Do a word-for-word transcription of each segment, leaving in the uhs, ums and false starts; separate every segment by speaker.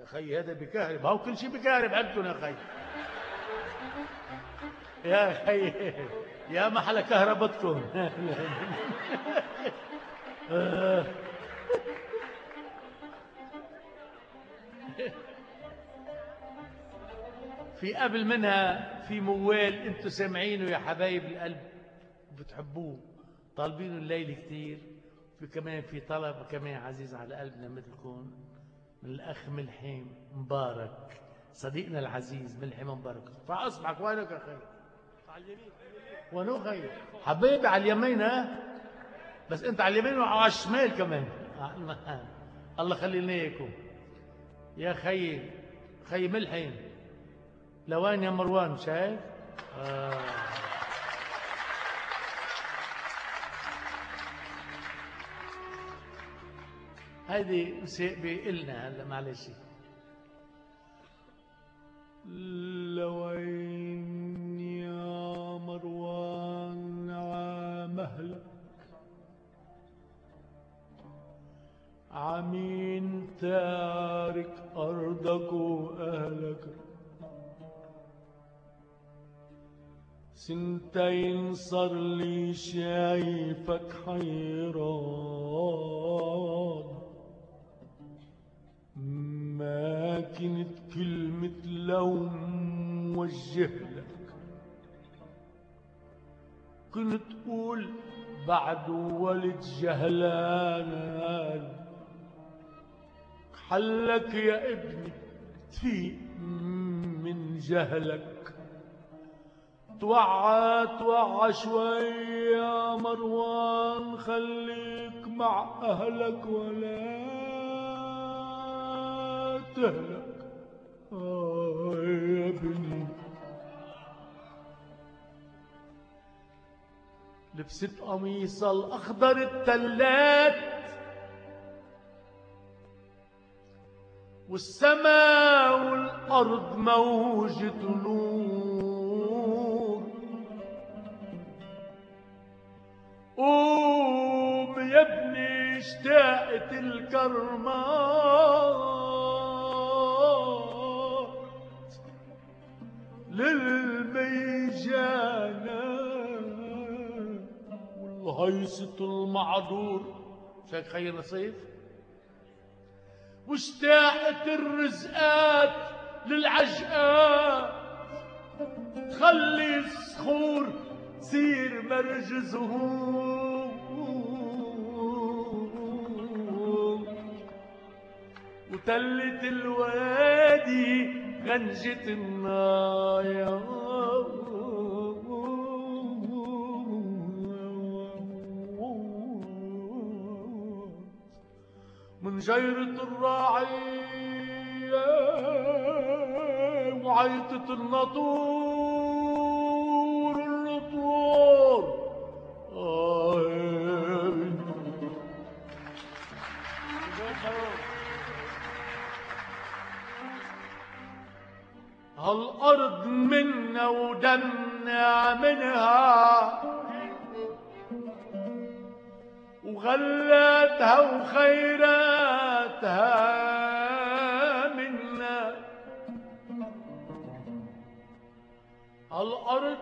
Speaker 1: يا خي هذا بكهرب، هو كل شيء بكهرب عندكم يا خي. يا خي يا محل كهربتكم. في قبل منها في موال انتم سامعينه يا حبايب القلب بتحبوه، طالبينه الليل كتير. في كمان في طلب كمان عزيز على قلبنا مثلكم من الأخ ملحم مبارك، صديقنا العزيز ملحم مبارك. ارفع اصبعك. وينك يا خي؟ على اليمين. وينو خي؟ حبيبي على اليمين. ها بس انت على اليمين وعلى الشمال كمان. الله خلينا اياكم يا خي. خي ملحم لوين يا مروان؟ شايف؟ آه. هذه مسيئة إلنا هلا معلش. لوين يا مروان عمهلك عمين تارك أرضك وأهلك، سنتين صار لي شايفك حيران، ما كنت كلمة لوم وجه لك، كنت تقول بعد ولد جهلان حلك يا ابني تفيق من جهلك. توعى توعى شوي يا مروان، خليك مع أهلك ولا تهلك. آه يا ابني لبست قميص الأخضر التلات والسماء والأرض موجة نور. قوم يا ابني اشتاقت الكرمات للميجانة والهيصة المعذور. شايف خي نصيف؟ واشتاقت الرزقات للعجقات تخلي الصخور تصير مرج زهور، وتلت الوادي غنجة النايا من جيرة الراعية وعيطة الناطور النطور. هالأرض منا ودمنا منها وغلاتها وخيراتها منا. هالأرض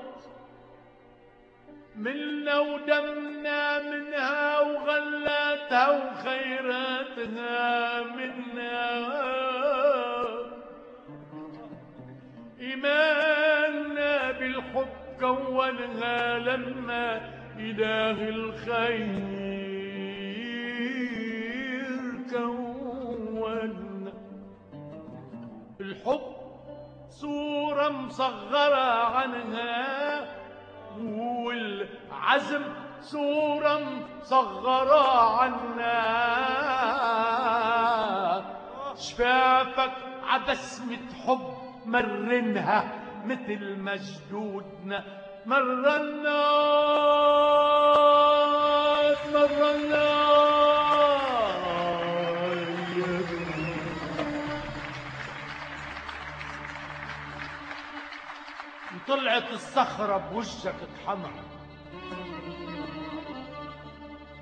Speaker 1: منا ودمنا منها وغلاتها وخيراتها منا. إيماننا بالحب كونها لما إله الخير كون. الحب صورة مصغرة عنها والعزم صورة مصغرة عنها. شفافك عبسمة حب مرنها مثل مجدودنا مرنا مرنا. طلعت الصخرة بوجهك اتحمر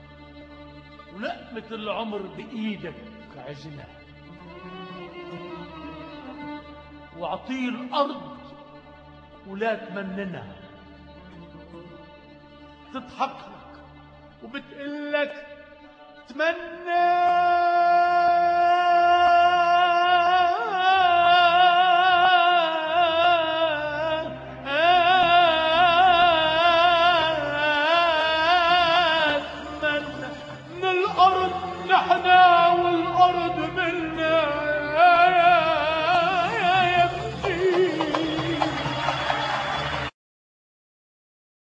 Speaker 1: ولقمة العمر بإيدك عجنها. واعطيه الأرض ولا تمننها. تضحك لك وبتقول لك تمنى من الأرض نحن والأرض من